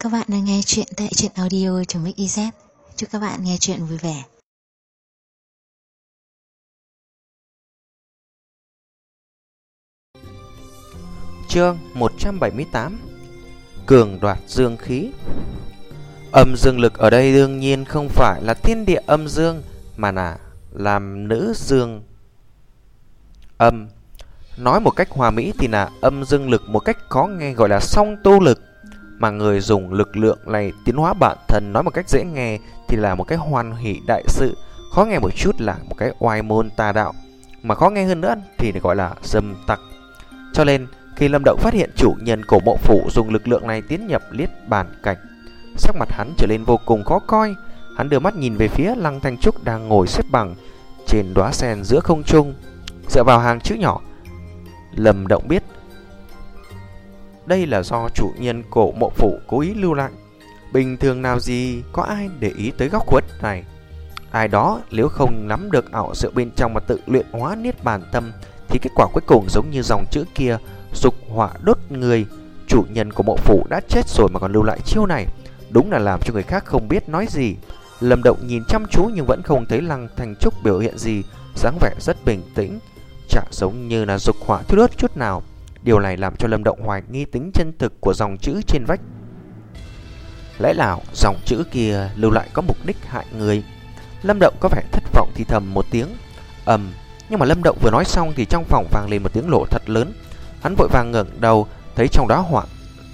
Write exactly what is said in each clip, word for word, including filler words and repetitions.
Các bạn đang nghe chuyện tại truyện audio.mixyz. Chúc các bạn nghe chuyện vui vẻ. Chương một trăm bảy mươi tám. Cường đoạt dương khí. Âm dương lực ở đây đương nhiên không phải là thiên địa âm dương, mà là làm nữ dương âm. Nói một cách hòa mỹ thì là âm dương lực, một cách khó nghe gọi là song tu lực. Mà người dùng lực lượng này tiến hóa bản thân, nói một cách dễ nghe thì là một cái hoan hỷ đại sự, khó nghe một chút là một cái oai môn tà đạo, mà khó nghe hơn nữa thì gọi là dâm tặc. Cho nên khi Lâm Động phát hiện chủ nhân Cổ Mộ Phủ dùng lực lượng này tiến nhập Niết Bàn cảnh, sắc mặt hắn trở nên vô cùng khó coi. Hắn đưa mắt nhìn về phía Lăng Thanh Trúc đang ngồi xếp bằng trên đóa sen giữa không trung, dựa vào hàng chữ nhỏ. Lâm Động biết đây là do chủ nhân Cổ Mộ Phủ cố ý lưu lại. Bình thường nào gì có ai để ý tới góc khuất này. Ai đó nếu không nắm được ảo diệu bên trong mà tự luyện hóa Niết Bàn tâm thì kết quả cuối cùng giống như dòng chữ kia, dục hỏa đốt người. Chủ nhân của Mộ Phủ đã chết rồi mà còn lưu lại chiêu này, đúng là làm cho người khác không biết nói gì. Lâm Động nhìn chăm chú nhưng vẫn không thấy Lăng Thanh Trúc biểu hiện gì, dáng vẻ rất bình tĩnh, chẳng giống như là dục hỏa thiêu đốt chút nào. Điều này làm cho Lâm Động hoài nghi tính chân thực của dòng chữ trên vách. Lẽ nào dòng chữ kia lưu lại có mục đích hại người? Lâm Động có vẻ thất vọng thì thầm một tiếng ầm. Um, nhưng mà Lâm Động vừa nói xong thì trong phòng vang lên một tiếng nổ thật lớn. Hắn vội vàng ngẩng đầu, thấy trong đóa hỏa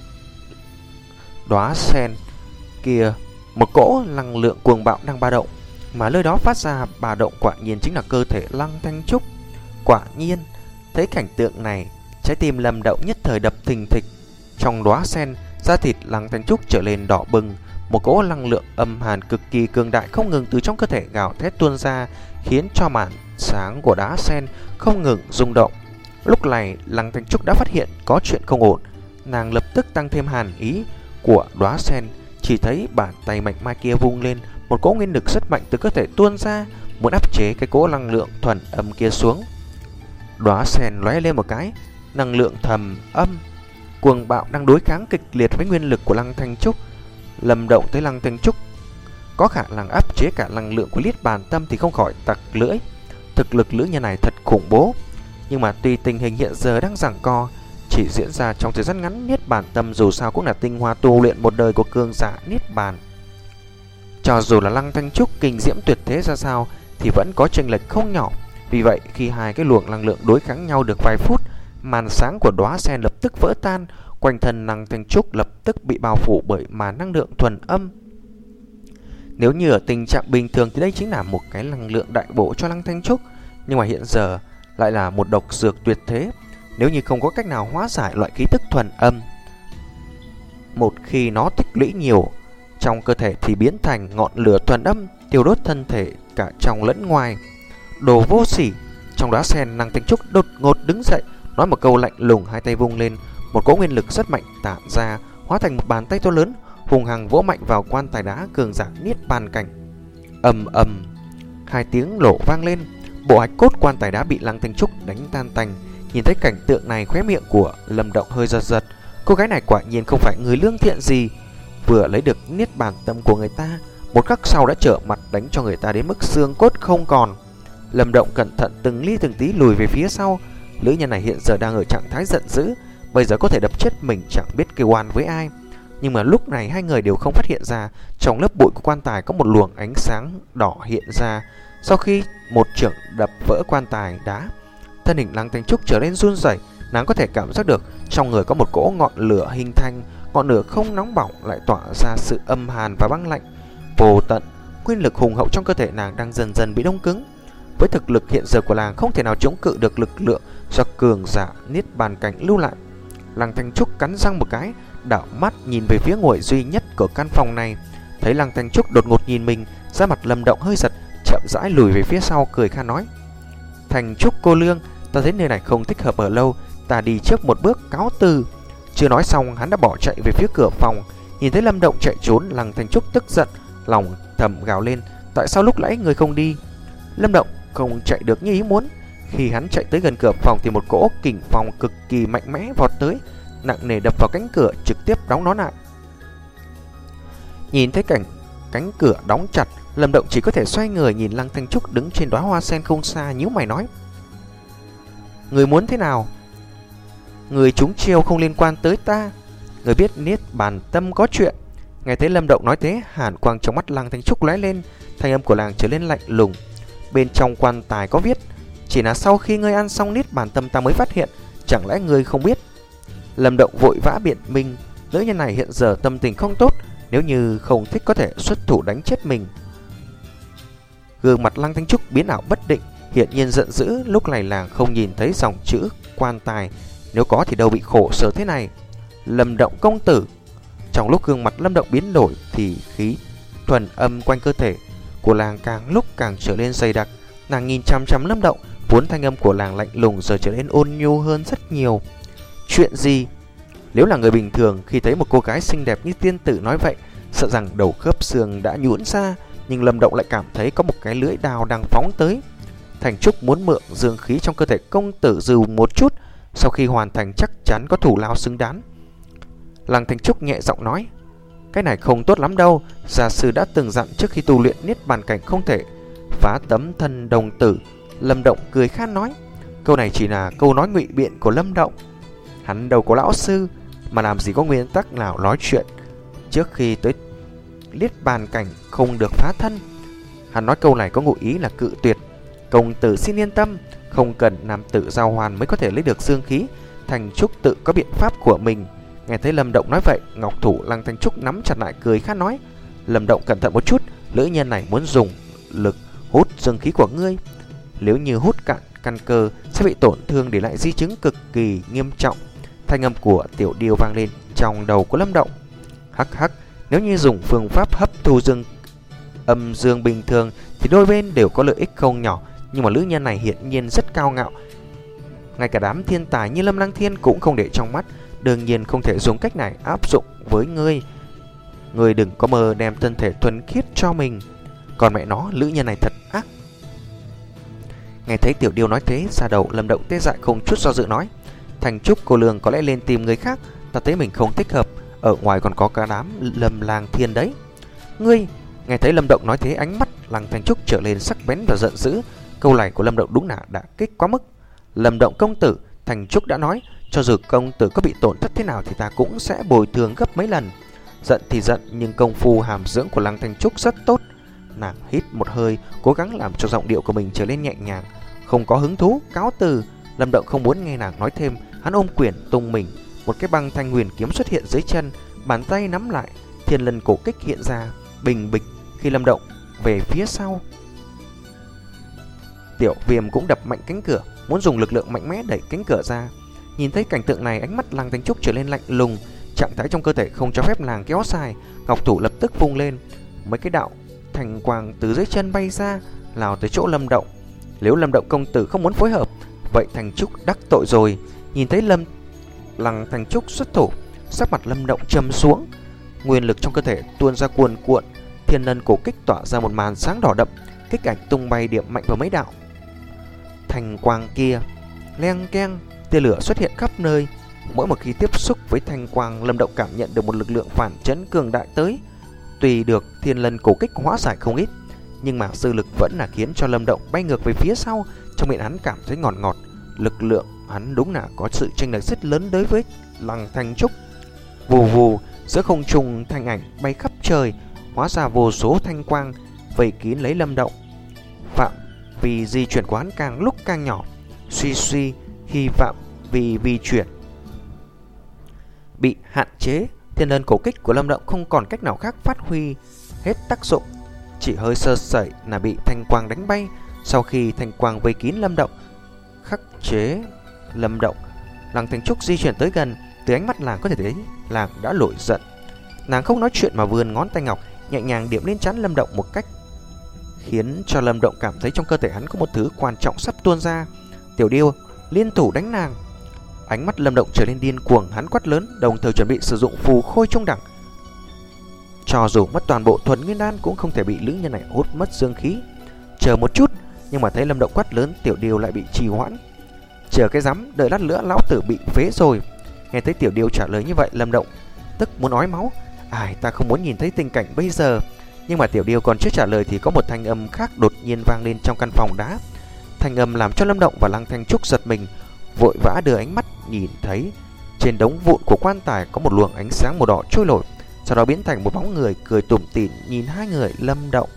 đóa sen kia một cỗ năng lượng cuồng bạo đang ba động, mà nơi đó phát ra ba động quả nhiên chính là cơ thể Lăng Thanh Trúc. Quả nhiên, thấy cảnh tượng này, trái tim Lâm Động nhất thời đập thình thịch. Trong đóa sen, da thịt Lăng Thanh Trúc trở lên đỏ bừng, một cỗ năng lượng âm hàn cực kỳ cường đại không ngừng từ trong cơ thể gào thét tuôn ra, khiến cho màn sáng của đá sen không ngừng rung động. Lúc này, Lăng Thanh Trúc đã phát hiện có chuyện không ổn, nàng lập tức tăng thêm hàn ý của đóa sen. Chỉ thấy bàn tay mạnh mai kia vung lên, một cỗ nguyên lực rất mạnh từ cơ thể tuôn ra, muốn áp chế cái cỗ năng lượng thuần âm kia xuống. Đóa sen lóe lên một cái, năng lượng thầm âm cuồng bạo đang đối kháng kịch liệt với nguyên lực của Lăng Thanh Trúc. Lâm Động thấy Lăng Thanh Trúc có khả năng áp chế cả năng lượng của Niết Bàn tâm thì không khỏi tặc lưỡi. Thực lực nữ nhân này thật khủng bố. Nhưng mà tuy tình hình hiện giờ đang giằng co, chỉ diễn ra trong thời gian ngắn, Niết Bàn tâm dù sao cũng là tinh hoa tu luyện một đời của cường giả Niết Bàn. Cho dù là Lăng Thanh Trúc kinh diễm tuyệt thế ra sao thì vẫn có chênh lệch không nhỏ. Vì vậy khi hai cái luồng năng lượng đối kháng nhau được vài phút, màn sáng của đóa sen lập tức vỡ tan, quanh thân Lăng Thanh Trúc lập tức bị bao phủ bởi màn năng lượng thuần âm. Nếu như ở tình trạng bình thường thì đây chính là một cái năng lượng đại bổ cho Lăng Thanh Trúc, nhưng mà hiện giờ lại là một độc dược tuyệt thế. Nếu như không có cách nào hóa giải loại khí tức thuần âm, một khi nó tích lũy nhiều trong cơ thể thì biến thành ngọn lửa thuần âm, tiêu đốt thân thể cả trong lẫn ngoài. Đồ vô sỉ! Trong đóa sen, Lăng Thanh Trúc đột ngột đứng dậy, nói một câu lạnh lùng, hai tay vung lên, một cỗ nguyên lực rất mạnh tản ra, hóa thành một bàn tay to lớn, hùng hằng vỗ mạnh vào quan tài đá cường giả Niết Bàn cảnh. Ầm ầm, hai tiếng nổ vang lên, bộ hạch cốt quan tài đá bị Lăng Thanh Trúc đánh tan tành. Nhìn thấy cảnh tượng này, khóe miệng của Lâm Động hơi giật giật. Cô gái này quả nhiên không phải người lương thiện gì, vừa lấy được Niết Bàn tâm của người ta, một khắc sau đã trở mặt đánh cho người ta đến mức xương cốt không còn. Lâm Động cẩn thận từng ly từng tí lùi về phía sau. Nữ nhân này hiện giờ đang ở trạng thái giận dữ, bây giờ có thể đập chết mình chẳng biết kêu oan với ai. Nhưng mà lúc này hai người đều không phát hiện ra trong lớp bụi của quan tài có một luồng ánh sáng đỏ hiện ra. Sau khi một chưởng đập vỡ quan tài đá, thân hình Lăng Thanh Trúc trở nên run rẩy. Nàng có thể cảm giác được trong người có một cỗ ngọn lửa hình thành, ngọn lửa không nóng bỏng lại tỏa ra sự âm hàn và băng lạnh vô tận. Nguyên lực hùng hậu trong cơ thể nàng đang dần dần bị đông cứng. Với thực lực hiện giờ của nàng không thể nào chống cự được lực lượng do cường giả Niết Bàn cảnh lưu lại. Lăng Thanh Trúc cắn răng một cái, đảo mắt nhìn về phía ngôi duy nhất của căn phòng này. Thấy Lăng Thanh Trúc đột ngột nhìn mình, da mặt Lâm Động hơi giật, chậm rãi lùi về phía sau, cười khan nói: "Thanh Trúc cô lương, ta thấy nơi này không thích hợp ở lâu, ta đi trước một bước cáo từ." Chưa nói xong, hắn đã bỏ chạy về phía cửa phòng. Nhìn thấy Lâm Động chạy trốn, Lăng Thanh Trúc tức giận, lòng thầm gào lên: "Tại sao lúc nãy người không đi?" Lâm Động không chạy được như ý muốn. Khi hắn chạy tới gần cửa phòng thì một cỗ kình phong cực kỳ mạnh mẽ vọt tới, nặng nề đập vào cánh cửa, trực tiếp đóng nó lại. Nhìn thấy cảnh cánh cửa đóng chặt, Lâm Động chỉ có thể xoay người nhìn Lăng Thanh Trúc đứng trên đóa hoa sen không xa, nhíu mày nói: người muốn thế nào? Người trúng chiêu không liên quan tới ta. Người biết Niết Bàn Tâm có chuyện. Nghe thấy Lâm Động nói thế, hàn quang trong mắt Lăng Thanh Trúc lóe lên, thanh âm của nàng trở nên lạnh lùng. Bên trong quan tài có viết: chỉ là sau khi ngươi ăn xong Niết Bàn Tâm ta mới phát hiện, chẳng lẽ ngươi không biết? Lâm Động vội vã biện minh, nữ nhân này hiện giờ tâm tình không tốt, nếu như không thích có thể xuất thủ đánh chết mình. Gương mặt Lăng Thanh Trúc biến ảo bất định, hiện nhiên giận dữ. Lúc này làng không nhìn thấy dòng chữ quan tài, nếu có thì đâu bị khổ sở thế này. Lâm Động công tử. Trong lúc gương mặt Lâm Động biến đổi thì khí thuần âm quanh cơ thể của làng càng lúc càng trở nên dày đặc. Nàng nhìn chăm chăm Lâm Động, vốn thanh âm của làng lạnh lùng giờ trở nên ôn nhu hơn rất nhiều. Chuyện gì? Nếu là người bình thường, khi thấy một cô gái xinh đẹp như tiên tử nói vậy, sợ rằng đầu khớp xương đã nhũn ra. Nhưng Lâm Động lại cảm thấy có một cái lưỡi đao đang phóng tới. Thành Trúc muốn mượn dương khí trong cơ thể công tử dù một chút, sau khi hoàn thành chắc chắn có thủ lao xứng đáng. Lăng Thanh Trúc nhẹ giọng nói: cái này không tốt lắm đâu. Gia sư đã từng dặn trước khi tu luyện Niết Bàn cảnh không thể phá tấm thân đồng tử. Lâm Động cười khan nói. Câu này chỉ là câu nói ngụy biện của Lâm Động. Hắn đâu có lão sư, mà làm gì có nguyên tắc nào nói chuyện trước khi tới Niết Bàn cảnh không được phá thân. Hắn nói câu này có ngụ ý là cự tuyệt. Công tử xin yên tâm, không cần nam tử giao hoàn mới có thể lấy được dương khí. Thành Trúc tự có biện pháp của mình. Nghe thấy Lâm Động nói vậy, ngọc thủ Lăng Thanh Trúc nắm chặt lại cười khát nói: Lâm Động cẩn thận một chút, nữ nhân này muốn dùng lực hút dương khí của ngươi. Nếu như hút cạn căn cơ sẽ bị tổn thương, để lại di chứng cực kỳ nghiêm trọng. Thanh âm của Tiểu Điêu vang lên trong đầu của Lâm Động. Hắc hắc, nếu như dùng phương pháp hấp thu dương âm dương bình thường thì đôi bên đều có lợi ích không nhỏ, nhưng mà nữ nhân này hiển nhiên rất cao ngạo, ngay cả đám thiên tài như Lâm Lăng Thiên cũng không để trong mắt. Đương nhiên không thể dùng cách này áp dụng với ngươi. Ngươi đừng có mơ đem thân thể thuần khiết cho mình. Còn mẹ nó, nữ nhân này thật ác. Nghe thấy Tiểu Điêu nói thế, da đầu Lâm Động tê dại không chút do dự nói: Thành Trúc cô lường có lẽ lên tìm người khác, ta thấy mình không thích hợp. Ở ngoài còn có cả đám Lâm Lang Thiên đấy. Ngươi. Nghe thấy Lâm Động nói thế, ánh mắt Lăng Thanh Trúc trở lên sắc bén và giận dữ. Câu này của Lâm Động đúng là đã kích quá mức. Lâm Động công tử, Thành Trúc đã nói, cho dù công tử có bị tổn thất thế nào thì ta cũng sẽ bồi thường gấp mấy lần. Giận thì giận, nhưng công phu hàm dưỡng của Lăng Thanh Trúc rất tốt. Nàng hít một hơi, cố gắng làm cho giọng điệu của mình trở lên nhẹ nhàng. Không có hứng thú, cáo từ. Lâm Động không muốn nghe nàng nói thêm, hắn ôm quyền tung mình. Một cái băng thanh huyền kiếm xuất hiện dưới chân, bàn tay nắm lại, thiên lân cổ kích hiện ra, bình bịch khi Lâm Động về phía sau. Tiểu Viêm cũng đập mạnh cánh cửa, muốn dùng lực lượng mạnh mẽ đẩy cánh cửa ra. Nhìn thấy cảnh tượng này, ánh mắt Lăng Thanh Trúc trở lên lạnh lùng. Trạng thái trong cơ thể không cho phép nàng kéo dài. Ngọc thủ lập tức vung lên, mấy cái đạo thành quang từ dưới chân bay ra, lao tới chỗ Lâm Động. Nếu Lâm Động công tử không muốn phối hợp, vậy Thanh Trúc đắc tội rồi. Nhìn thấy Lâm Lăng Thanh Trúc xuất thủ, sắc mặt Lâm Động trầm xuống, nguyên lực trong cơ thể tuôn ra cuồn cuộn, thiên lân cổ kích tỏa ra một màn sáng đỏ đậm, kích ảnh tung bay điểm mạnh vào mấy đạo thành quang kia. Leng keng, tia lửa xuất hiện khắp nơi. Mỗi một khi tiếp xúc với thanh quang, Lâm Động cảm nhận được một lực lượng phản chấn cường đại tới. Tùy được thiên lân cổ kích hóa giải không ít, nhưng mà dư lực vẫn là khiến cho Lâm Động bay ngược về phía sau. Trong miệng hắn cảm thấy ngọt ngọt. Lực lượng hắn đúng là có sự chênh lệch rất lớn đối với Lăng Thanh Trúc. Vù vù, giữa không trung thanh ảnh bay khắp trời, hóa ra vô số thanh quang vây kín lấy Lâm Động. Phạm vì di chuyển của hắn càng lúc càng nhỏ, suy suy hy vọng vì vi chuyển bị hạn chế. Thiên lân cổ kích của Lâm Động không còn cách nào khác phát huy hết tác dụng, chỉ hơi sơ sẩy là bị thanh quang đánh bay. Sau khi thanh quang vây kín Lâm Động, khắc chế Lâm Động, Lăng Thanh Trúc di chuyển tới gần. Từ ánh mắt nàng có thể thấy nàng đã nổi giận. Nàng không nói chuyện mà vươn ngón tay ngọc nhẹ nhàng điểm lên trán Lâm Động một cách khiến cho Lâm Động cảm thấy trong cơ thể hắn có một thứ quan trọng sắp tuôn ra. Tiểu Điêu liên thủ đánh nàng. Ánh mắt Lâm Động trở nên điên cuồng, hắn quát lớn, đồng thời chuẩn bị sử dụng phù khôi trung đẳng. Cho dù mất toàn bộ thuần nguyên đan cũng không thể bị nữ nhân này hút mất dương khí. Chờ một chút. Nhưng mà thấy Lâm Động quát lớn, Tiểu Điêu lại bị trì hoãn. Chờ cái rắm, đợi lát nữa lão tử bị phế rồi. Nghe thấy Tiểu Điêu trả lời như vậy, Lâm Động tức muốn ói máu. Ai, ta không muốn nhìn thấy tình cảnh bây giờ. Nhưng mà Tiểu Điêu còn chưa trả lời thì có một thanh âm khác đột nhiên vang lên trong căn phòng đá. Thanh âm làm cho Lâm Động và Lăng Thanh Trúc giật mình, vội vã đưa ánh mắt nhìn thấy trên đống vụn của quan tài có một luồng ánh sáng màu đỏ trôi nổi, sau đó biến thành một bóng người cười tủm tỉm nhìn hai người Lâm Động.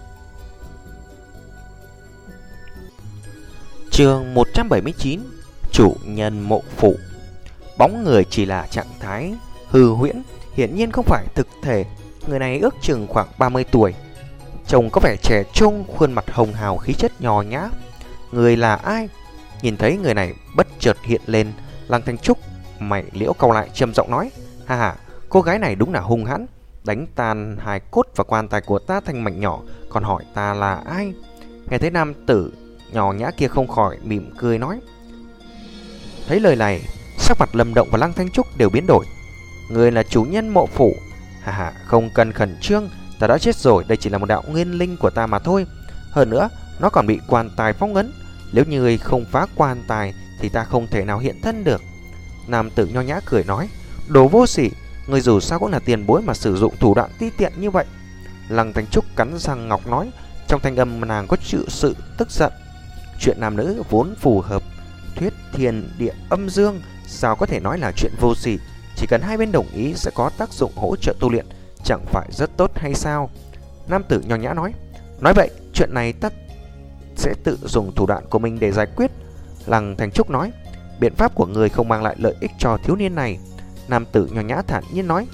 Chương một trăm bảy mươi chín. Chủ nhân mộ phụ. Bóng người chỉ là trạng thái hư huyễn, hiển nhiên không phải thực thể. Người này ước chừng khoảng ba mươi tuổi, trông có vẻ trẻ trung, khuôn mặt hồng hào, khí chất nho nhã. Người là ai? Nhìn thấy người này bất chợt hiện lên, Lăng Thanh Trúc mày liễu cau lại, trầm giọng nói: ha ha, cô gái này đúng là hung hãn, đánh tan hài cốt và quan tài của ta thành mảnh nhỏ, còn hỏi ta là ai. Nghe thấy nam tử nhỏ nhã kia không khỏi mỉm cười nói. Thấy lời này, sắc mặt Lâm Động và Lăng Thanh Trúc đều biến đổi. Người là chủ nhân mộ phủ. Hà hà, không cần khẩn trương, ta đã chết rồi, đây chỉ là một đạo nguyên linh của ta mà thôi. Hơn nữa, nó còn bị quan tài phong ấn. Nếu như người không phá quan tài thì ta không thể nào hiện thân được. Nam tử nho nhã cười nói. Đồ vô sỉ, người dù sao cũng là tiền bối mà sử dụng thủ đoạn ti tiện như vậy. Lăng Thanh Trúc cắn răng ngọc nói, trong thanh âm nàng có chữ sự tức giận. Chuyện nam nữ vốn phù hợp thuyết thiên địa âm dương, sao có thể nói là chuyện vô sỉ. Chỉ cần hai bên đồng ý sẽ có tác dụng hỗ trợ tu luyện, chẳng phải rất tốt hay sao? Nam tử nho nhã nói. Nói vậy, chuyện này ta sẽ tự dùng thủ đoạn của mình để giải quyết. Lăng Thanh Trúc nói. Biện pháp của người không mang lại lợi ích cho thiếu niên này. Nam tử nho nhã thản nhiên nói.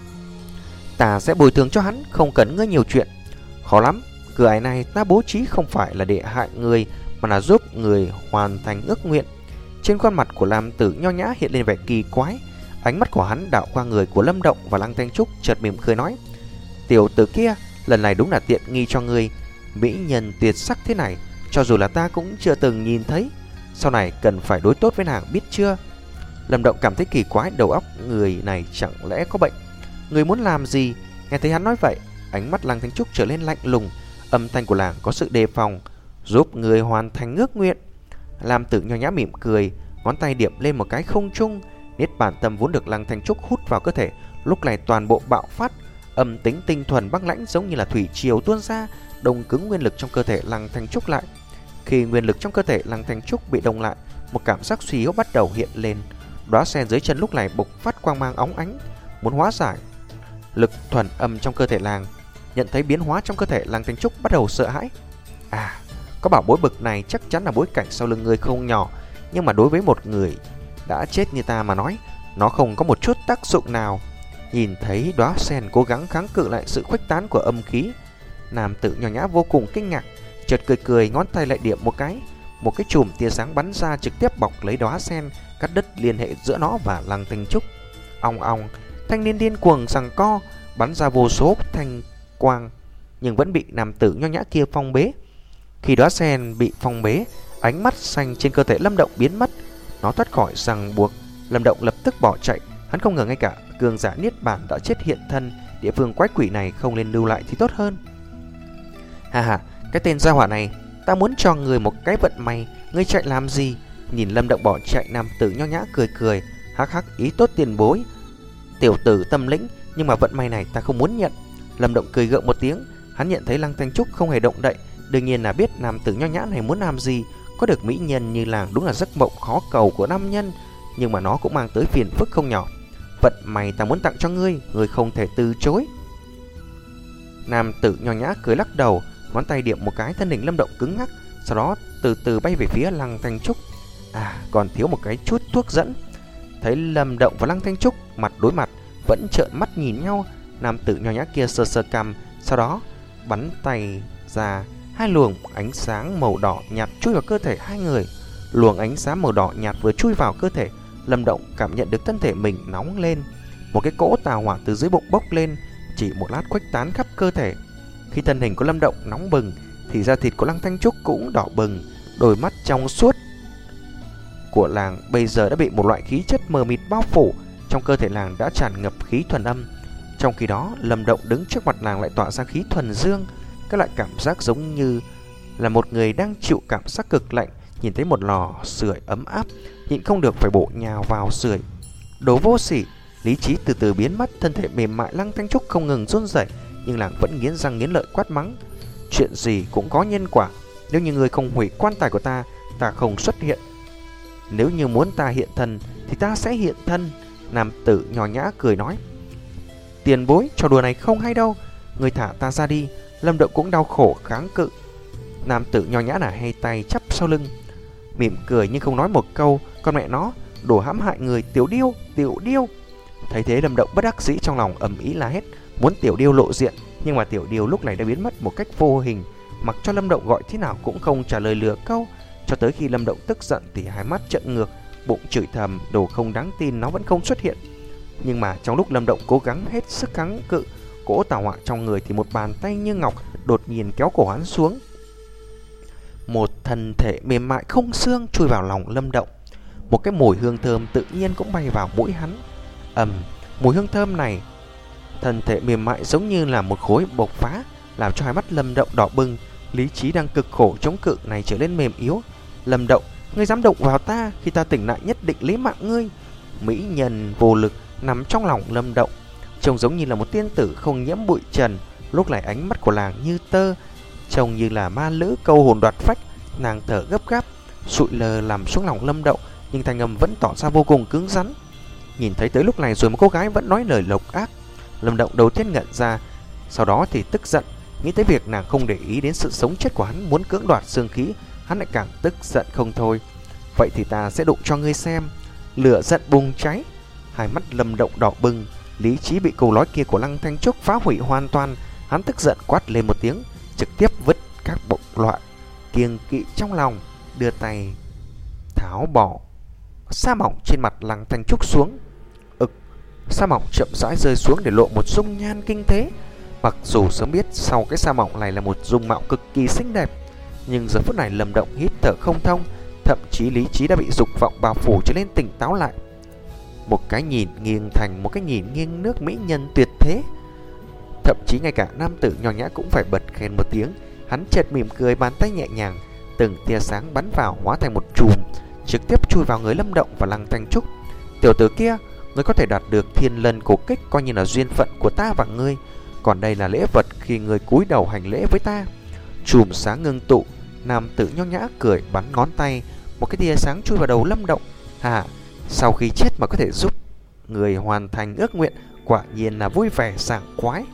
Ta sẽ bồi thường cho hắn, không cần ngươi nhiều chuyện. Khó lắm, cửa ải này ta bố trí không phải là để hại người, mà là giúp người hoàn thành ước nguyện. Trên khuôn mặt của nam tử nho nhã hiện lên vẻ kỳ quái. Ánh mắt của hắn đảo qua người của Lâm Động và Lăng Thanh Trúc, chợt mỉm cười nói. Tiểu tử kia, lần này đúng là tiện nghi cho ngươi. Mỹ nhân tuyệt sắc thế này, cho dù là ta cũng chưa từng nhìn thấy. Sau này cần phải đối tốt với nàng, biết chưa? Lâm Động cảm thấy kỳ quái, đầu óc người này chẳng lẽ có bệnh. Người muốn làm gì? Nghe thấy hắn nói vậy, ánh mắt Lăng Thanh Trúc trở lên lạnh lùng, âm thanh của làng có sự đề phòng. Giúp người hoàn thành ước nguyện. Lam tử nho nhã mỉm cười, ngón tay điểm lên một cái không trung. Niết bản tâm vốn được Lăng Thanh Trúc hút vào cơ thể, lúc này toàn bộ bạo phát, âm tính tinh thuần băng lãnh giống như là thủy triều tuôn ra, đông cứng nguyên lực trong cơ thể Lăng Thanh Trúc lại. Khi nguyên lực trong cơ thể Lăng Thanh Trúc bị đông lại, một cảm giác suy yếu bắt đầu hiện lên. Đóa sen dưới chân lúc này bộc phát quang mang óng ánh, muốn hóa giải lực thuần âm trong cơ thể làng. Nhận thấy biến hóa trong cơ thể, Lăng Thanh Trúc bắt đầu sợ hãi. À, có bảo bối bực này chắc chắn là bối cảnh sau lưng người không nhỏ, nhưng mà đối với một người đã chết như ta mà nói, nó không có một chút tác dụng nào. Nhìn thấy đóa sen cố gắng kháng cự lại sự khuếch tán của âm khí, nam tử nhỏ nhã vô cùng kinh ngạc, chợt cười cười, ngón tay lại điểm một cái, một cái chùm tia sáng bắn ra trực tiếp bọc lấy đóa sen, cắt đứt liên hệ giữa nó và Lăng Thanh Trúc. Ong ong, thanh niên điên cuồng giằng co, bắn ra vô số thanh quang, nhưng vẫn bị nam tử nho nhã kia phong bế. Khi đóa sen bị phong bế, ánh mắt xanh trên cơ thể Lâm Động biến mất, nó thoát khỏi ràng buộc. Lâm Động lập tức bỏ chạy, hắn không ngờ ngay cả cường giả niết bản đã chết hiện thân, địa phương quái quỷ này không nên lưu lại thì tốt hơn. Ha ha, cái tên gia hỏa này, ta muốn cho người một cái vận may, ngươi chạy làm gì? Nhìn Lâm Động bỏ chạy, nam tử nho nhã cười cười, hắc hắc, ý tốt tiền bối. Tiểu tử tâm lĩnh, nhưng mà vận may này ta không muốn nhận. Lâm Động cười gượng một tiếng, hắn nhận thấy Lăng Thanh Trúc không hề động đậy, đương nhiên là biết nam tử nho nhã này muốn làm gì. Có được mỹ nhân như làng đúng là giấc mộng khó cầu của nam nhân, nhưng mà nó cũng mang tới phiền phức không nhỏ. Vận may ta muốn tặng cho ngươi, ngươi không thể từ chối. Nam tử nho nhã cười lắc đầu, ngón tay điểm một cái, thân hình Lâm Động cứng ngắc, sau đó từ từ bay về phía Lăng Thanh Trúc. À, còn thiếu một cái chút thuốc dẫn. Thấy Lâm Động và Lăng Thanh Trúc mặt đối mặt, vẫn trợn mắt nhìn nhau, nam tử nho nhã kia sờ sờ cằm, sau đó bắn tay ra, hai luồng ánh sáng màu đỏ nhạt chui vào cơ thể hai người. Luồng ánh sáng màu đỏ nhạt vừa chui vào cơ thể, Lâm Động cảm nhận được thân thể mình nóng lên. Một cái cỗ tà hỏa từ dưới bụng bốc lên, chỉ một lát khuếch tán khắp cơ thể. Khi thân hình của Lâm Động nóng bừng, thì da thịt của Lăng Thanh Trúc cũng đỏ bừng, đôi mắt trong suốt của làng bây giờ đã bị một loại khí chất mờ mịt bao phủ. Trong cơ thể làng đã tràn ngập khí thuần âm. Trong khi đó, Lâm Động đứng trước mặt làng lại tỏa ra khí thuần dương. Các loại cảm giác giống như là một người đang chịu cảm giác cực lạnh, nhìn thấy một lò sưởi ấm áp, nhịn không được phải bổ nhào vào sưởi. Đồ vô sỉ, lý trí từ từ biến mất. Thân thể mềm mại Lăng Thanh Trúc không ngừng run rẩy, nhưng nàng vẫn nghiến răng nghiến lợi quát mắng: chuyện gì cũng có nhân quả, nếu như người không hủy quan tài của ta, ta không xuất hiện. Nếu như muốn ta hiện thân thì ta sẽ hiện thân. Nam tử nhỏ nhã cười nói: tiền bối, trò đùa này không hay đâu, người thả ta ra đi. Lâm Động cũng đau khổ kháng cự. Nam tử nhỏ nhã là hai tay chắp sau lưng, mỉm cười nhưng không nói một câu. Con mẹ nó, đồ hãm hại người, tiểu điêu, tiểu điêu. Thấy thế Lâm Động bất đắc dĩ, trong lòng ầm ĩ la hét muốn tiểu điêu lộ diện, nhưng mà tiểu điêu lúc này đã biến mất một cách vô hình, mặc cho Lâm Động gọi thế nào cũng không trả lời lừa câu. Cho tới khi Lâm Động tức giận thì hai mắt trợn ngược, bụng chửi thầm đồ không đáng tin nó vẫn không xuất hiện. Nhưng mà trong lúc Lâm Động cố gắng hết sức kháng cự cỗ tà hỏa trong người thì một bàn tay như ngọc đột nhiên kéo cổ hắn xuống. Một thân thể mềm mại không xương chui vào lòng Lâm Động. Một cái mùi hương thơm tự nhiên cũng bay vào mũi hắn. Ầm, mùi hương thơm này, thân thể mềm mại giống như là một khối bộc phá, làm cho hai mắt Lâm Động đỏ bừng. Lý trí đang cực khổ chống cự này trở nên mềm yếu. Lâm Động, ngươi dám động vào ta, khi ta tỉnh lại nhất định lấy mạng ngươi. Mỹ nhân vô lực nằm trong lòng Lâm Động, trông giống như là một tiên tử không nhiễm bụi trần. Lúc này ánh mắt của nàng như tơ, trông như là ma lữ câu hồn đoạt phách. Nàng thở gấp gáp, sụi lờ làm xuống lòng Lâm Động, nhưng thanh âm vẫn tỏ ra vô cùng cứng rắn. Nhìn thấy tới lúc này rồi một cô gái vẫn nói lời độc ác. Lâm Động đầu tiên ngẩn ra, sau đó thì tức giận, nghĩ tới việc nàng không để ý đến sự sống chết của hắn, muốn cưỡng đoạt xương khí. Hắn lại càng tức giận không thôi. Vậy thì ta sẽ đụng cho ngươi xem. Lửa giận bùng cháy, hai mắt Lâm Động đỏ bừng. Lý trí bị câu nói kia của Lăng Thanh Trúc phá hủy hoàn toàn. Hắn tức giận quát lên một tiếng, trực tiếp vứt các bộ loại kiêng kỵ trong lòng, đưa tay tháo bỏ sa mỏng trên mặt Lăng Thanh Trúc xuống. Ực, sa mỏng chậm rãi rơi xuống để lộ một dung nhan kinh thế. Mặc dù sớm biết sau cái sa mỏng này là một dung mạo cực kỳ xinh đẹp, nhưng giờ phút này Lâm Động hít thở không thông, thậm chí lý trí đã bị dục vọng bao phủ trở nên tỉnh táo lại. Một cái nhìn nghiêng thành một cái nhìn nghiêng nước mỹ nhân tuyệt thế. Thậm chí ngay cả nam tử nhỏ nhã cũng phải bật khen một tiếng. Hắn chợt mỉm cười, bàn tay nhẹ nhàng, từng tia sáng bắn vào hóa thành một chùm, trực tiếp chui vào người Lâm Động và Lăng Thanh Trúc. Tiểu tử kia, ngươi có thể đạt được thiên lân cổ kích coi như là duyên phận của ta và ngươi, còn đây là lễ vật khi ngươi cúi đầu hành lễ với ta. Chùm sáng ngưng tụ, nam tử nho nhã cười bắn ngón tay, một cái tia sáng chui vào đầu Lâm Động. Hà, sau khi chết mà có thể giúp người hoàn thành ước nguyện, quả nhiên là vui vẻ sảng khoái.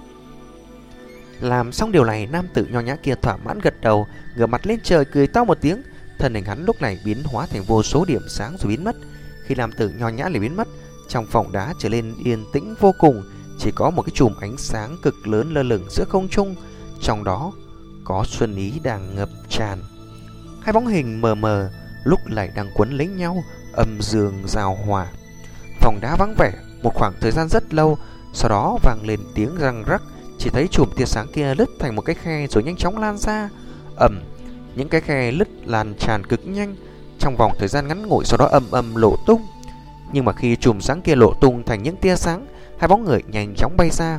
Làm xong điều này, nam tử nho nhã kia thỏa mãn gật đầu, ngửa mặt lên trời cười to một tiếng. Thân hình hắn lúc này biến hóa thành vô số điểm sáng rồi biến mất. Khi nam tử nho nhã lại biến mất, trong phòng đá trở nên yên tĩnh vô cùng, chỉ có một cái chùm ánh sáng cực lớn lơ lửng giữa không trung, trong đó có xuân ý đang ngập tràn. Hai bóng hình mờ mờ lúc này đang quấn lấy nhau, âm dương giao hòa. Phòng đá vắng vẻ một khoảng thời gian rất lâu, sau đó vang lên tiếng răng rắc. Chỉ thấy chùm tia sáng kia lướt thành một cái khe rồi nhanh chóng lan ra. Ầm, những cái khe lướt lan tràn cực nhanh trong vòng thời gian ngắn ngủi, sau đó ầm ầm lộ tung. Nhưng mà khi chùm sáng kia lộ tung thành những tia sáng, hai bóng người nhanh chóng bay ra.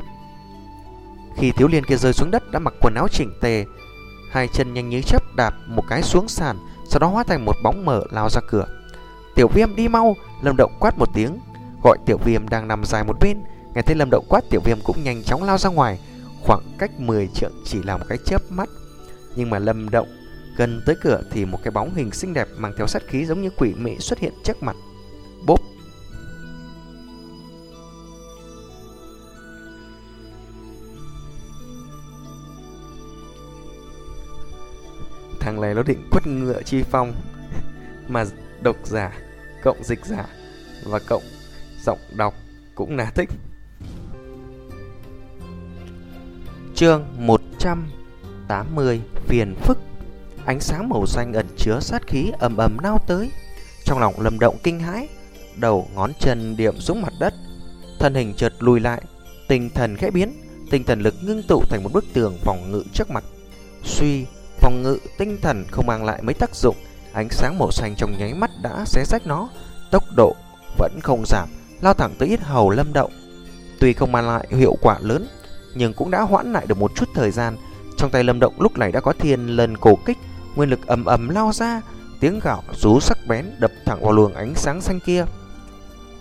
Khi thiếu niên kia rơi xuống đất đã mặc quần áo chỉnh tề, hai chân nhanh như chớp đạp một cái xuống sàn, sau đó hóa thành một bóng mờ lao ra cửa. Tiểu Viêm, đi mau! Lâm Động quát một tiếng, gọi Tiểu Viêm đang nằm dài một bên. Nghe thấy Lâm Động quát, Tiểu Viêm cũng nhanh chóng lao ra ngoài. Khoảng cách mười trượng chỉ là một cái chớp mắt, nhưng mà Lâm Động gần tới cửa thì một cái bóng hình xinh đẹp mang theo sát khí giống như quỷ mị xuất hiện trước mặt. Bốp! Thằng này nó định quất ngựa chi phong, mà độc giả cộng dịch giả và cộng giọng đọc cũng là thích. Chương một trăm tám mươi, phiền phức. Ánh sáng màu xanh ẩn chứa sát khí ầm ầm lao tới. Trong lòng Lâm Động kinh hãi, đầu ngón chân điểm xuống mặt đất, thân hình chợt lùi lại, tinh thần khẽ biến, tinh thần lực ngưng tụ thành một bức tường phòng ngự trước mặt. Suy, phòng ngự tinh thần không mang lại mấy tác dụng, ánh sáng màu xanh trong nháy mắt đã xé rách nó, tốc độ vẫn không giảm, lao thẳng tới yết hầu Lâm Động. Tuy không mang lại hiệu quả lớn, nhưng cũng đã hoãn lại được một chút thời gian. Trong tay Lâm Động lúc này đã có thiên lân cổ kích, nguyên lực ầm ầm lao ra, tiếng gào rú sắc bén đập thẳng vào luồng ánh sáng xanh kia.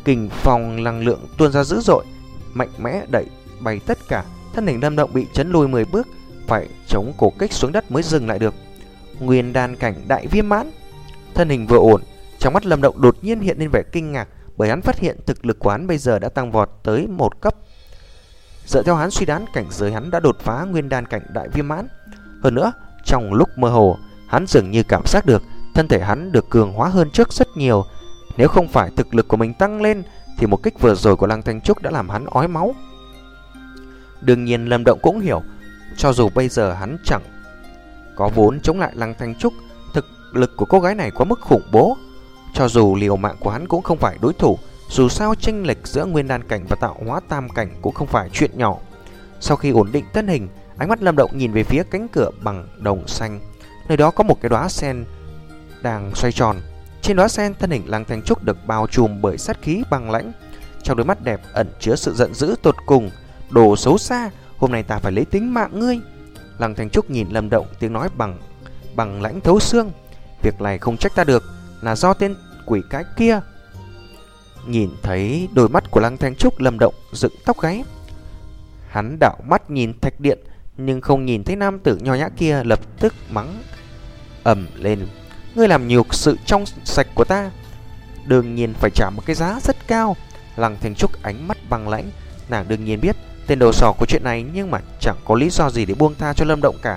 Kình phong năng lượng tuôn ra dữ dội, mạnh mẽ đẩy bay tất cả. Thân hình Lâm Động bị chấn lùi mười bước, phải chống cổ kích xuống đất mới dừng lại được. Nguyên đan cảnh đại viêm mãn. Thân hình vừa ổn, trong mắt Lâm Động đột nhiên hiện lên vẻ kinh ngạc, bởi hắn phát hiện thực lực của hắn bây giờ đã tăng vọt tới một cấp. Dựa theo hắn suy đoán, cảnh giới hắn đã đột phá nguyên đan cảnh đại viêm mãn. Hơn nữa, trong lúc mơ hồ, hắn dường như cảm giác được thân thể hắn được cường hóa hơn trước rất nhiều. Nếu không phải thực lực của mình tăng lên thì một kích vừa rồi của Lăng Thanh Trúc đã làm hắn ói máu. Đương nhiên Lâm Động cũng hiểu, cho dù bây giờ hắn chẳng có vốn chống lại Lăng Thanh Trúc, thực lực của cô gái này quá mức khủng bố. Cho dù liều mạng của hắn cũng không phải đối thủ. Dù sao chênh lệch giữa nguyên đan cảnh và tạo hóa tam cảnh cũng không phải chuyện nhỏ. Sau khi ổn định thân hình, ánh mắt Lâm Động nhìn về phía cánh cửa bằng đồng xanh. Nơi đó có một cái đóa sen đang xoay tròn. Trên đóa sen, thân hình Lăng Thanh Trúc được bao trùm bởi sát khí băng lãnh. Trong đôi mắt đẹp ẩn chứa sự giận dữ tột cùng. Đồ xấu xa, hôm nay ta phải lấy tính mạng ngươi. Lăng Thanh Trúc nhìn Lâm Động, tiếng nói bằng bằng lãnh thấu xương. Việc này không trách ta được, là do tên quỷ cái kia. Nhìn thấy đôi mắt của Lăng Thanh Trúc, Lâm Động dựng tóc gáy. Hắn đảo mắt nhìn thạch điện, nhưng không nhìn thấy nam tử nho nhã kia, lập tức mắng ầm lên: ngươi làm nhục sự trong sạch của ta, đương nhiên phải trả một cái giá rất cao. Lăng Thanh Trúc ánh mắt băng lãnh. Nàng đương nhiên biết tên đầu sỏ của chuyện này, nhưng mà chẳng có lý do gì để buông tha cho Lâm Động cả.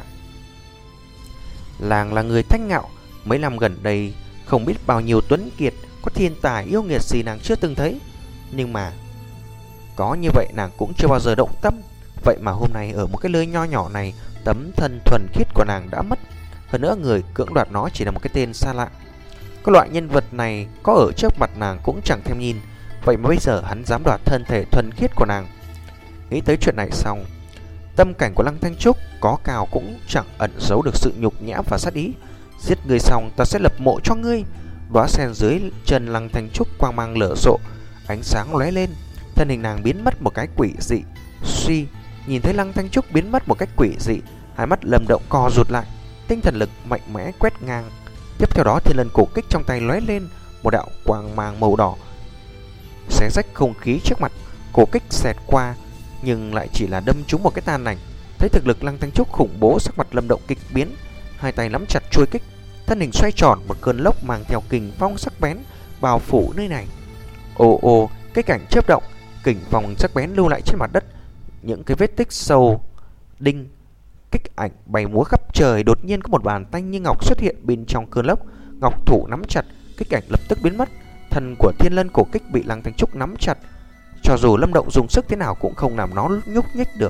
Nàng là người thanh ngạo, mấy năm gần đây không biết bao nhiêu tuấn kiệt, có thiên tài yêu nghiệt gì nàng chưa từng thấy. Nhưng mà có như vậy nàng cũng chưa bao giờ động tâm. Vậy mà hôm nay ở một cái nơi nho nhỏ này, tấm thân thuần khiết của nàng đã mất. Hơn nữa người cưỡng đoạt nó chỉ là một cái tên xa lạ. Cái loại nhân vật này có ở trước mặt nàng cũng chẳng thèm nhìn. Vậy mà bây giờ hắn dám đoạt thân thể thuần khiết của nàng. Nghĩ tới chuyện này xong, tâm cảnh của Lăng Thanh Trúc có cao cũng chẳng ẩn giấu được sự nhục nhã và sát ý. Giết ngươi xong ta sẽ lập mộ cho ngươi. Đóa sen dưới chân Lăng Thanh Trúc quang mang lở rộ, ánh sáng lóe lên, thân hình nàng biến mất một cái quỷ dị. Suy, nhìn thấy Lăng Thanh Trúc biến mất một cách quỷ dị, hai mắt Lâm Động co rụt lại, tinh thần lực mạnh mẽ quét ngang. Tiếp theo đó, thiên lân cổ kích trong tay lóe lên, một đạo quang mang màu đỏ xé rách không khí trước mặt. Cổ kích xẹt qua nhưng lại chỉ là đâm trúng một cái tàn ảnh. Thấy thực lực Lăng Thanh Trúc khủng bố, sắc mặt Lâm Động kịch biến, hai tay nắm chặt chuôi kích, thân hình xoay tròn, một cơn lốc mang theo kình phong sắc bén bao phủ nơi này. Ồ ồ, cái cảnh chớp động, kình phong sắc bén lưu lại trên mặt đất những cái vết tích sâu đinh. Kích ảnh bay múa khắp trời. Đột nhiên có một bàn tay như ngọc xuất hiện bên trong cơn lốc. Ngọc thủ nắm chặt, kích ảnh lập tức biến mất. Thân của thiên lân cổ kích bị Lăng Thanh Trúc nắm chặt, cho dù Lâm Động dùng sức thế nào cũng không làm nó nhúc nhích được.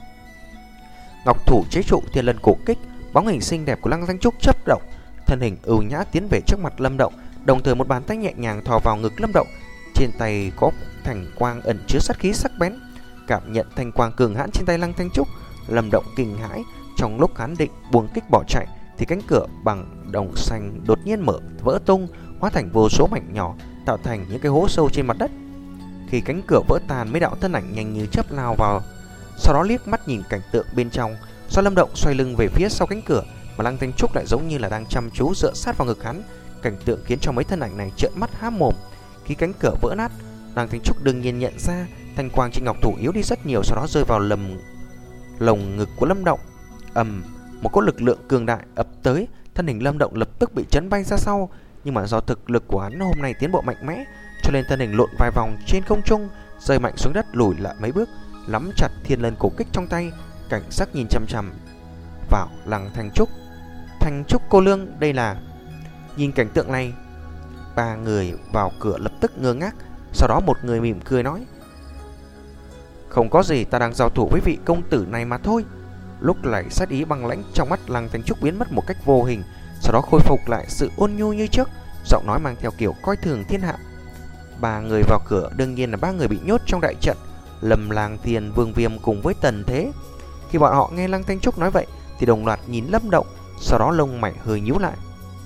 Ngọc thủ chế trụ thiên lân cổ kích, bóng hình xinh đẹp của Lăng Thanh Trúc chớp động, thân hình ưu nhã tiến về trước mặt Lâm Động, đồng thời một bàn tay nhẹ nhàng thò vào ngực Lâm Động. Trên tay có thành quang ẩn chứa sát khí sắc bén. Cảm nhận thanh quang cường hãn trên tay Lăng Thanh Trúc, Lâm Động kinh hãi. Trong lúc hắn định buông kích bỏ chạy thì cánh cửa bằng đồng xanh đột nhiên mở vỡ tung, hóa thành vô số mảnh nhỏ, tạo thành những cái hố sâu trên mặt đất. Khi cánh cửa vỡ tan, mấy đạo thân ảnh nhanh như chớp lao vào, sau đó liếc mắt nhìn cảnh tượng bên trong. Do Lâm Động xoay lưng về phía sau cánh cửa, mà Lăng Thanh Trúc lại giống như là đang chăm chú dựa sát vào ngực hắn. Cảnh tượng khiến cho mấy thân ảnh này trợn mắt há mồm. Khi cánh cửa vỡ nát, Lăng Thanh Trúc đương nhiên nhận ra thanh quang trên ngọc thủ yếu đi rất nhiều, sau đó rơi vào lầm lồng ngực của Lâm Động. ầm, một cỗ lực lượng cường đại ập tới, thân hình Lâm Động lập tức bị chấn bay ra sau. Nhưng mà do thực lực của hắn hôm nay tiến bộ mạnh mẽ, cho nên thân hình lộn vài vòng trên không trung, rơi mạnh xuống đất, lùi lại mấy bước, nắm chặt thiên lân cổ kích trong tay, cảnh giác nhìn chằm chằm vào Lăng Thanh Trúc. Thanh Trúc cô lương, đây là... Nhìn cảnh tượng này, ba người vào cửa lập tức ngơ ngác. Sau đó một người mỉm cười nói: không có gì, ta đang giao thủ với vị công tử này mà thôi. Lúc này sát ý băng lãnh trong mắt Lăng Thanh Trúc biến mất một cách vô hình, sau đó khôi phục lại sự ôn nhu như trước, giọng nói mang theo kiểu coi thường thiên hạ. Ba người vào cửa đương nhiên là ba người bị nhốt trong đại trận: Lâm Lang Thiên, Vương Viêm cùng với Tần Thế. Khi bọn họ nghe Lăng Thanh Trúc nói vậy thì đồng loạt nhìn Lâm Động, sau đó lông mày hơi nhíu lại.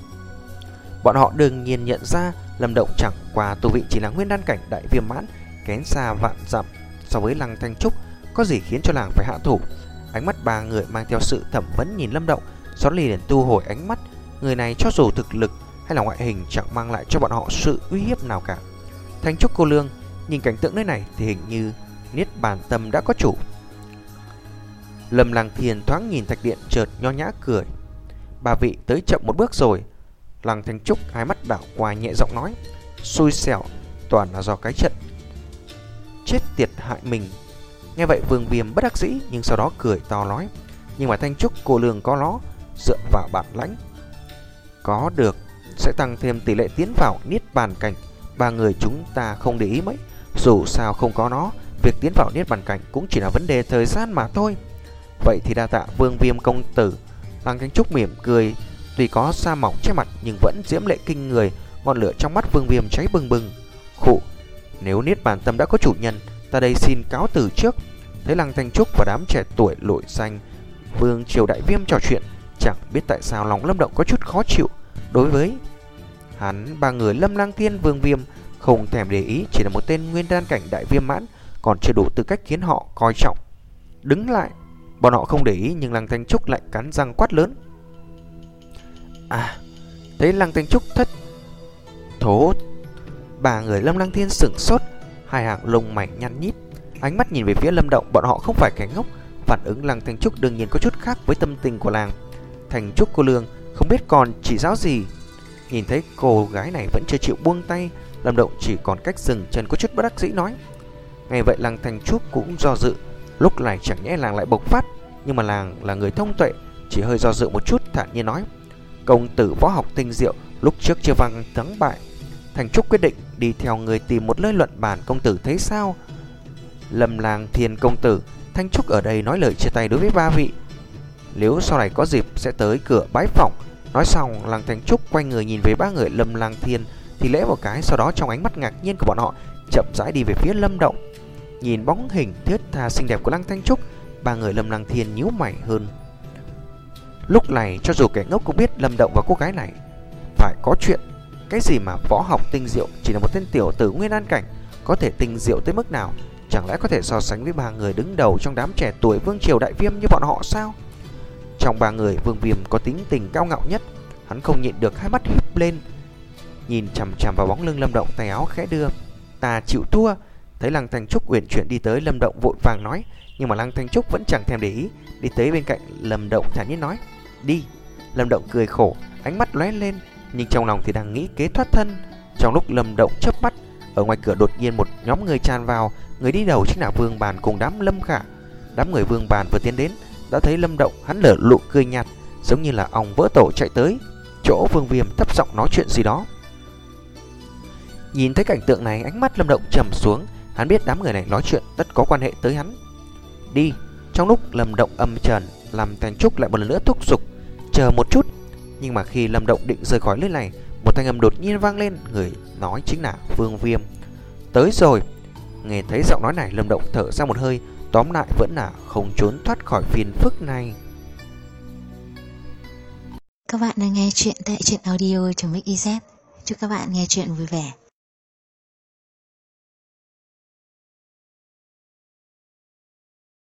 Bọn họ đương nhiên nhận ra Lâm Động chẳng qua tu vị chỉ là nguyên đan cảnh đại viêm mãn, kém xa vạn dặm so với Lăng Thanh Trúc, có gì khiến cho nàng phải hạ thủ. Ánh mắt ba người mang theo sự thẩm vấn nhìn Lâm Động, sau đó liền thu hồi ánh mắt. Người này cho dù thực lực hay là ngoại hình chẳng mang lại cho bọn họ sự uy hiếp nào cả. Thanh Trúc cô lương, Nhìn cảnh tượng nơi này thì hình như Niết Bàn Tâm đã có chủ. Lâm Lăng Thiên thoáng nhìn thạch điện chợt nho nhã cười. Bà vị tới chậm một bước rồi. Lăng Thanh Trúc hai mắt đảo qua nhẹ giọng nói, xui xẻo, toàn là do cái trận chết tiệt hại mình. Nghe vậy Vương Viêm bất đắc dĩ, nhưng sau đó cười to nói, nhưng mà Thanh Trúc cô lường có nó, dựa vào bản lãnh có được sẽ tăng thêm tỷ lệ tiến vào Niết Bàn Cảnh. Ba người chúng ta không để ý mấy, dù sao không có nó, việc tiến vào Niết Bàn Cảnh cũng chỉ là vấn đề thời gian mà thôi. Vậy thì đa tạ Vương Viêm công tử. Lăng Thanh Trúc mỉm cười, tuy có sa mỏng che mặt nhưng vẫn diễm lệ kinh người, ngọn lửa trong mắt Vương Viêm cháy bừng bừng. Khụ, nếu Niết Bàn Tâm đã có chủ nhân, ta đây xin cáo từ trước. Thấy Lăng Thanh Trúc và đám trẻ tuổi lội danh Vương Triều Đại Viêm trò chuyện, chẳng biết tại sao lòng Lâm Động có chút khó chịu. Đối với hắn, ba người Lâm Lăng Thiên, Vương Viêm không thèm để ý, chỉ là một tên nguyên đan cảnh đại viêm mãn, còn chưa đủ tư cách khiến họ coi trọng. Đứng lại. Bọn họ không để ý, nhưng Lăng Thanh Trúc lại cắn răng quát lớn. À, thấy Lăng Thanh Trúc thất thố, ba người Lâm Lăng Thiên sửng sốt, hai hàng lông mày nhăn nhít, ánh mắt nhìn về phía Lâm Động. Bọn họ không phải kẻ ngốc, phản ứng Lăng Thanh Trúc đương nhiên có chút khác với tâm tình của làng. Thanh Trúc cô lương không biết còn chỉ giáo gì. Nhìn thấy cô gái này vẫn chưa chịu buông tay, Lâm Động chỉ còn cách dừng chân, có chút bất đắc dĩ nói. Ngay vậy Lăng Thanh Trúc cũng do dự. Lúc này chẳng nhẽ làng lại bộc phát, nhưng mà làng là người thông tuệ, chỉ hơi do dự một chút, thản nhiên nói, công tử võ học tinh diệu, lúc trước chưa văng thắng bại. Thanh Trúc quyết định đi theo người tìm một nơi luận bàn, công tử thấy sao? Lâm Lăng Thiên công tử, Thanh Trúc ở đây nói lời chia tay đối với ba vị, nếu sau này có dịp sẽ tới cửa bái phỏng. Nói xong, Lăng Thanh Trúc quay người nhìn về ba người Lâm Lăng Thiên thì lễ một cái, sau đó trong ánh mắt ngạc nhiên của bọn họ chậm rãi đi về phía Lâm Động. Nhìn bóng hình thướt tha xinh đẹp của Lăng Thanh Trúc, ba người Lâm Lăng Thiên nhíu mày hơn. Lúc này cho dù kẻ ngốc cũng biết Lâm Động và cô gái này phải có chuyện. Cái gì mà võ học tinh diệu, chỉ là một tên tiểu tử nguyên an cảnh, có thể tinh diệu tới mức nào? Chẳng lẽ có thể so sánh với ba người đứng đầu trong đám trẻ tuổi Vương Triều Đại Viêm như bọn họ sao? Trong ba người, Vương Viêm có tính tình cao ngạo nhất. Hắn không nhịn được, hai mắt híp lên, nhìn chằm chằm vào bóng lưng Lâm Động, tay áo khẽ đưa. Ta chịu thua. Thấy Lăng Thanh Trúc uyển chuyển đi tới, Lâm Động vội vàng nói, nhưng mà Lăng Thanh Trúc vẫn chẳng thèm để ý, đi tới bên cạnh Lâm Động thản nhiên nói, đi. Lâm Động cười khổ, ánh mắt lóe lên, nhưng trong lòng thì đang nghĩ kế thoát thân. Trong lúc Lâm Động chớp mắt, ở ngoài cửa đột nhiên một nhóm người tràn vào. Người đi đầu chính là Vương Bàn cùng đám Lâm Khả. Đám người Vương Bàn vừa tiến đến đã thấy Lâm Động, hắn nở nụ cười nhạt, giống như là ong vỡ tổ chạy tới chỗ Vương Viêm, thấp giọng nói chuyện gì đó. Nhìn thấy cảnh tượng này, ánh mắt Lâm Động trầm xuống. Hắn biết đám người này nói chuyện tất có quan hệ tới hắn. Đi. Trong lúc Lâm Động âm trần, làm Thanh Trúc lại một lần nữa thúc giục, chờ một chút. Nhưng mà khi Lâm Động định rời khỏi nơi này, một thanh âm đột nhiên vang lên. Người nói chính là Vương Viêm. Tới rồi. Nghe thấy giọng nói này, Lâm Động thở ra một hơi. Tóm lại vẫn là không trốn thoát khỏi phiền phức này. Các bạn đang nghe chuyện tại truyện audio chấm ích i zét. Chúc các bạn nghe chuyện vui vẻ.